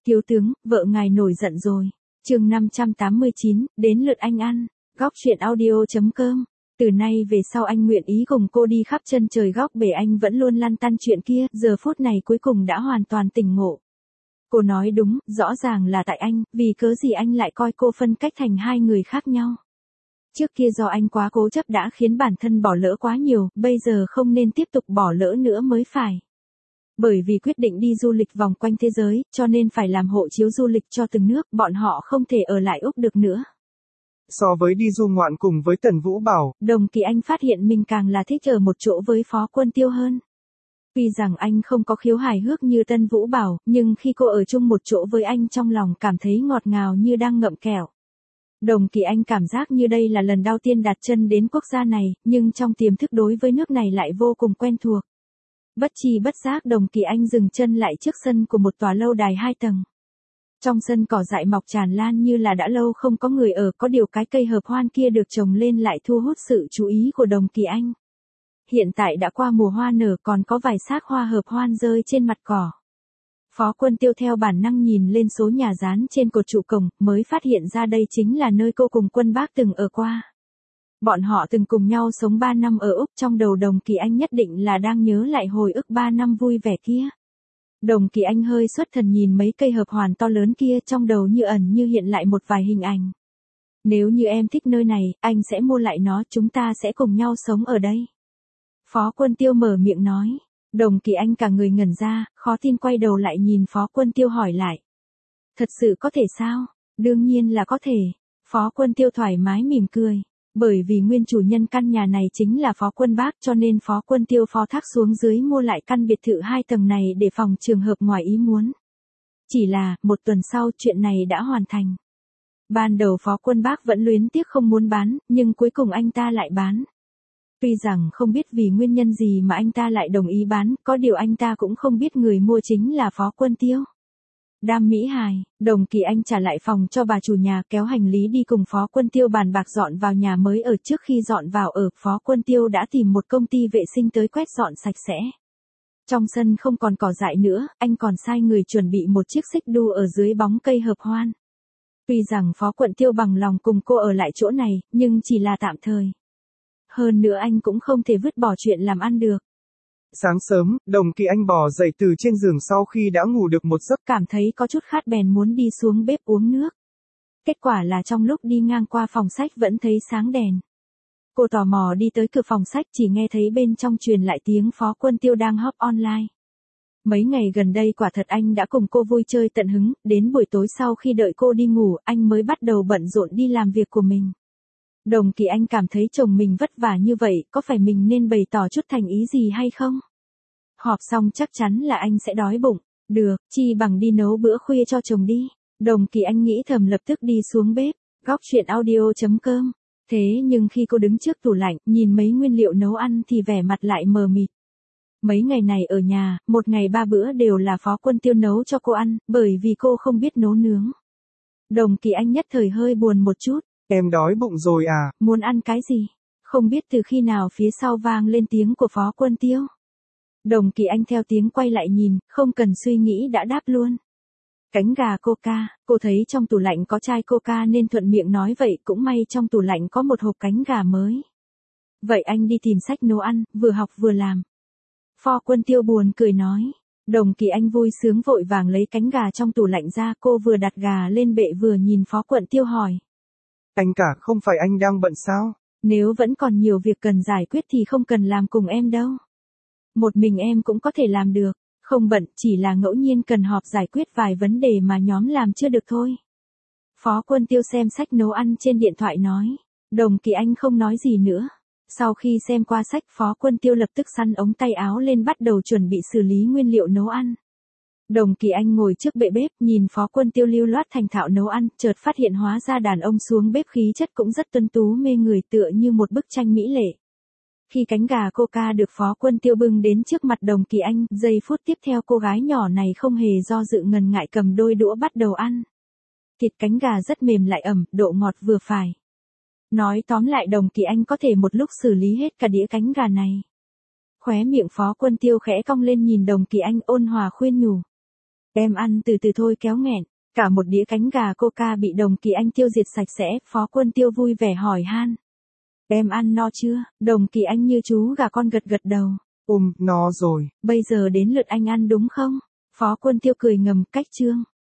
Thiếu tướng, vợ ngài nổi giận rồi. Chương 589, đến lượt anh ăn. Góc truyện audio.com. Từ nay về sau anh nguyện ý cùng cô đi khắp chân trời góc bể, anh vẫn luôn lăn tăn chuyện kia, giờ phút này cuối cùng đã hoàn toàn tỉnh ngộ. Cô nói đúng, rõ ràng là tại anh, vì cớ gì anh lại coi cô phân cách thành hai người khác nhau. Trước kia do anh quá cố chấp đã khiến bản thân bỏ lỡ quá nhiều, bây giờ không nên tiếp tục bỏ lỡ nữa mới phải. Bởi vì quyết định đi du lịch vòng quanh thế giới, cho nên phải làm hộ chiếu du lịch cho từng nước, bọn họ không thể ở lại Úc được nữa. So với đi du ngoạn cùng với Tần Vũ Bảo, Đồng Kỳ Anh phát hiện mình càng là thích ở một chỗ với Phó Quân Tiêu hơn. Tuy rằng anh không có khiếu hài hước như Tân Vũ Bảo, nhưng khi cô ở chung một chỗ với anh trong lòng cảm thấy ngọt ngào như đang ngậm kẹo. Đồng Kỳ Anh cảm giác như đây là lần đầu tiên đặt chân đến quốc gia này, nhưng trong tiềm thức đối với nước này lại vô cùng quen thuộc. Bất chi bất giác Đồng Kỳ Anh dừng chân lại trước sân của một tòa lâu đài 2 tầng. Trong sân cỏ dại mọc tràn lan như là đã lâu không có người ở, có điều cái cây hợp hoan kia được trồng lên lại thu hút sự chú ý của Đồng Kỳ Anh. Hiện tại đã qua mùa hoa nở, còn có vài xác hoa hợp hoan rơi trên mặt cỏ. Phó Quân Tiêu theo bản năng nhìn lên số nhà dán trên cột trụ cổng, mới phát hiện ra đây chính là nơi cô cùng Quân Bác từng ở qua. Bọn họ từng cùng nhau sống 3 năm ở Úc, trong đầu Đồng Kỳ Anh nhất định là đang nhớ lại hồi ức 3 năm vui vẻ kia. Đồng Kỳ Anh hơi xuất thần nhìn mấy cây hợp hoàn to lớn kia, trong đầu như ẩn như hiện lại một vài hình ảnh. Nếu như em thích nơi này, anh sẽ mua lại nó, chúng ta sẽ cùng nhau sống ở đây. Phó Quân Tiêu mở miệng nói. Đồng Kỳ Anh cả người ngẩn ra, khó tin quay đầu lại nhìn Phó Quân Tiêu hỏi lại. Thật sự có thể sao? Đương nhiên là có thể. Phó Quân Tiêu thoải mái mỉm cười. Bởi vì nguyên chủ nhân căn nhà này chính là Phó Quân Bác, cho nên Phó Quân Tiêu phó thác xuống dưới mua lại căn biệt thự 2 tầng này để phòng trường hợp ngoài ý muốn. Chỉ là, 1 tuần sau chuyện này đã hoàn thành. Ban đầu Phó Quân Bác vẫn luyến tiếc không muốn bán, nhưng cuối cùng anh ta lại bán. Tuy rằng không biết vì nguyên nhân gì mà anh ta lại đồng ý bán, có điều anh ta cũng không biết người mua chính là Phó Quân Tiêu. Đam mỹ hài, Đồng Kỳ Anh trả lại phòng cho bà chủ nhà, kéo hành lý đi cùng Phó Quân Tiêu bàn bạc dọn vào nhà mới ở. Trước khi dọn vào ở, Phó Quân Tiêu đã tìm một công ty vệ sinh tới quét dọn sạch sẽ. Trong sân không còn cỏ dại nữa, anh còn sai người chuẩn bị một chiếc xích đu ở dưới bóng cây hợp hoan. Tuy rằng Phó Quân Tiêu bằng lòng cùng cô ở lại chỗ này, nhưng chỉ là tạm thời. Hơn nữa anh cũng không thể vứt bỏ chuyện làm ăn được. Sáng sớm, Đồng Kỳ Anh bò dậy từ trên giường sau khi đã ngủ được một giấc, cảm thấy có chút khát bèn muốn đi xuống bếp uống nước. Kết quả là trong lúc đi ngang qua phòng sách vẫn thấy sáng đèn. Cô tò mò đi tới cửa phòng sách, chỉ nghe thấy bên trong truyền lại tiếng Phó Quân Tiêu đang họp online. Mấy ngày gần đây quả thật anh đã cùng cô vui chơi tận hứng, đến buổi tối sau khi đợi cô đi ngủ, anh mới bắt đầu bận rộn đi làm việc của mình. Đồng Kỳ Anh cảm thấy chồng mình vất vả như vậy, có phải mình nên bày tỏ chút thành ý gì hay không? Họp xong chắc chắn là anh sẽ đói bụng. Được, chi bằng đi nấu bữa khuya cho chồng đi. Đồng Kỳ Anh nghĩ thầm lập tức đi xuống bếp. Góc truyện audio.com. Thế nhưng khi cô đứng trước tủ lạnh, nhìn mấy nguyên liệu nấu ăn thì vẻ mặt lại mờ mịt. Mấy ngày này ở nhà, một ngày 3 bữa đều là Phó Quân Tiêu nấu cho cô ăn, bởi vì cô không biết nấu nướng. Đồng Kỳ Anh nhất thời hơi buồn một chút. Em đói bụng rồi à? Muốn ăn cái gì? Không biết từ khi nào phía sau vang lên tiếng của Phó Quân Tiêu. Đồng Kỳ Anh theo tiếng quay lại nhìn, không cần suy nghĩ đã đáp luôn. Cánh gà Coca, cô thấy trong tủ lạnh có chai Coca nên thuận miệng nói vậy, cũng may trong tủ lạnh có một hộp cánh gà mới. Vậy anh đi tìm sách nấu ăn, vừa học vừa làm. Phó Quân Tiêu buồn cười nói. Đồng Kỳ Anh vui sướng vội vàng lấy cánh gà trong tủ lạnh ra, cô vừa đặt gà lên bệ vừa nhìn Phó Quân Tiêu hỏi. Anh cả, không phải anh đang bận sao? Nếu vẫn còn nhiều việc cần giải quyết thì không cần làm cùng em đâu. Một mình em cũng có thể làm được, không bận, chỉ là ngẫu nhiên cần họp giải quyết vài vấn đề mà nhóm làm chưa được thôi. Phó Quân Tiêu xem sách nấu ăn trên điện thoại nói. Đồng Kỳ Anh không nói gì nữa. Sau khi xem qua sách, Phó Quân Tiêu lập tức xăn ống tay áo lên bắt đầu chuẩn bị xử lý nguyên liệu nấu ăn. Đồng Kỳ Anh ngồi trước bệ bếp, nhìn Phó Quân Tiêu lưu loát thành thạo nấu ăn, chợt phát hiện hóa ra đàn ông xuống bếp khí chất cũng rất tuấn tú mê người, tựa như một bức tranh mỹ lệ. Khi cánh gà Coca được Phó Quân Tiêu bưng đến trước mặt Đồng Kỳ Anh, giây phút tiếp theo cô gái nhỏ này không hề do dự ngần ngại cầm đôi đũa bắt đầu ăn. Thịt cánh gà rất mềm lại ẩm, độ ngọt vừa phải. Nói tóm lại Đồng Kỳ Anh có thể một lúc xử lý hết cả đĩa cánh gà này. Khóe miệng Phó Quân Tiêu khẽ cong lên nhìn Đồng Kỳ Anh ôn hòa khuyên nhủ. Em ăn từ từ thôi kéo nghẹn. Cả một đĩa cánh gà Coca bị Đồng Kỳ Anh tiêu diệt sạch sẽ, Phó Quân Tiêu vui vẻ hỏi han. Em ăn no chưa? Đồng Kỳ Anh như chú gà con gật gật đầu. No rồi. Bây giờ đến lượt anh ăn đúng không? Phó Quân Tiêu cười ngầm, cách chương.